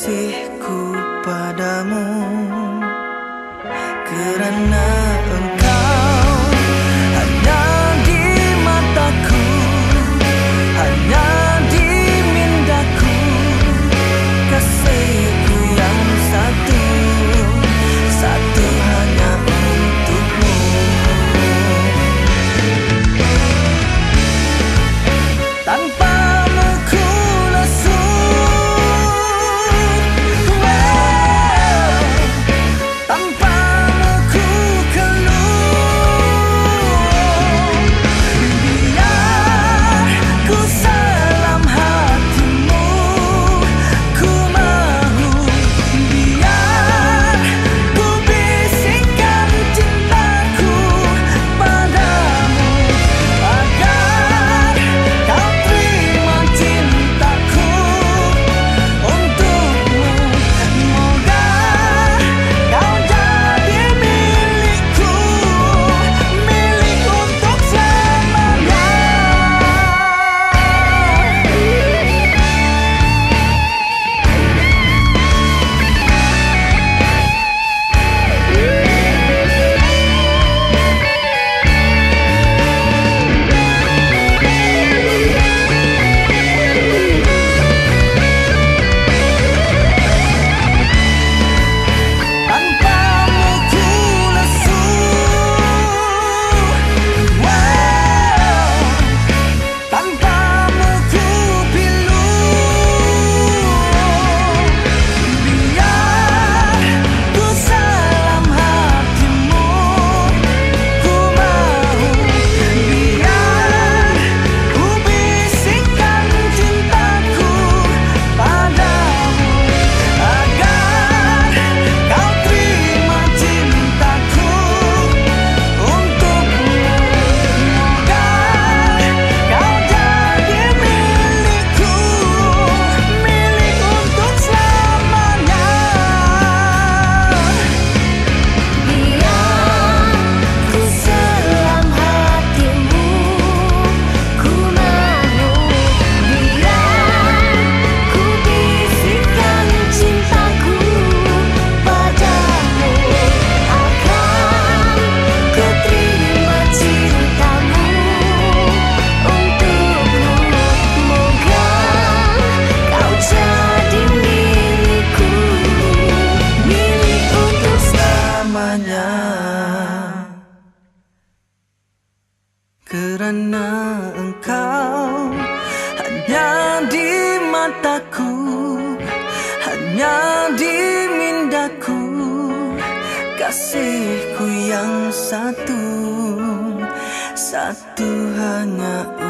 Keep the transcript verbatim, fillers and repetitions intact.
kasihku padamu, kerana engkau hanya di mataku, hanya di mindaku, kasihku yang satu, satu hanya untukmu. Tanpamu ku lesu, wow. Tanpamu ku keluh. Biar ku salam hatimu, ku mahu. Biar ku bisikkan cintaku padamu, agar kau terima cintaku untukmu. Moga kau jadi milikku, milik untuk selamanya. Tanpamu ku lesu, wow. Tanpamu ku pilu. Biar ku salam hatimu, ku mahu. Biar ku bisikkan cintaku padamu, agar kau terima cintaku untukmu. Moga kau jadi milikku, milik untuk selamanya. Biar ku salam hatimu, ku mahu. Biar ku bisikkan cintaku padamu, akan ku terima cintamu untukmu. Moga kau jadi milikku, milik untuk Selamanya. Kerana engkau hanya di mataku, hanya di mindaku, kasihku yang satu, satu hanya